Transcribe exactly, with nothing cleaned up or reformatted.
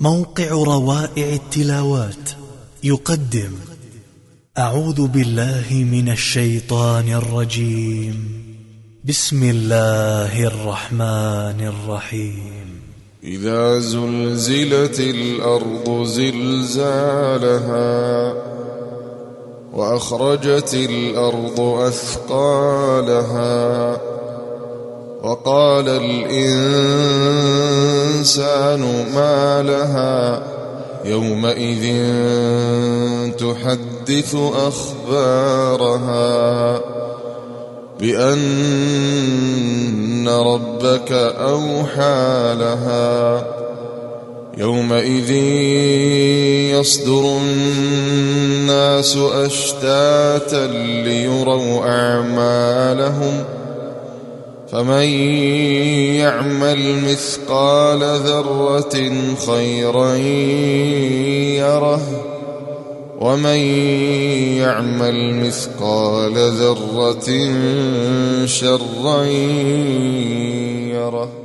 موقع روائع التلاوات يقدم أعوذ بالله من الشيطان الرجيم. بسم الله الرحمن الرحيم. إذا زلزلت الأرض زلزالها وأخرجت الأرض أثقالها وقال الإنسان ما لها يومئذ تحدث أخبارها بأن ربك أوحى لها يومئذ يصدر الناس أشتاتا ليروا أعمالهم فمن يعمل مثقال ذرة خيرا يره ومن يعمل مثقال ذرة شرا يره.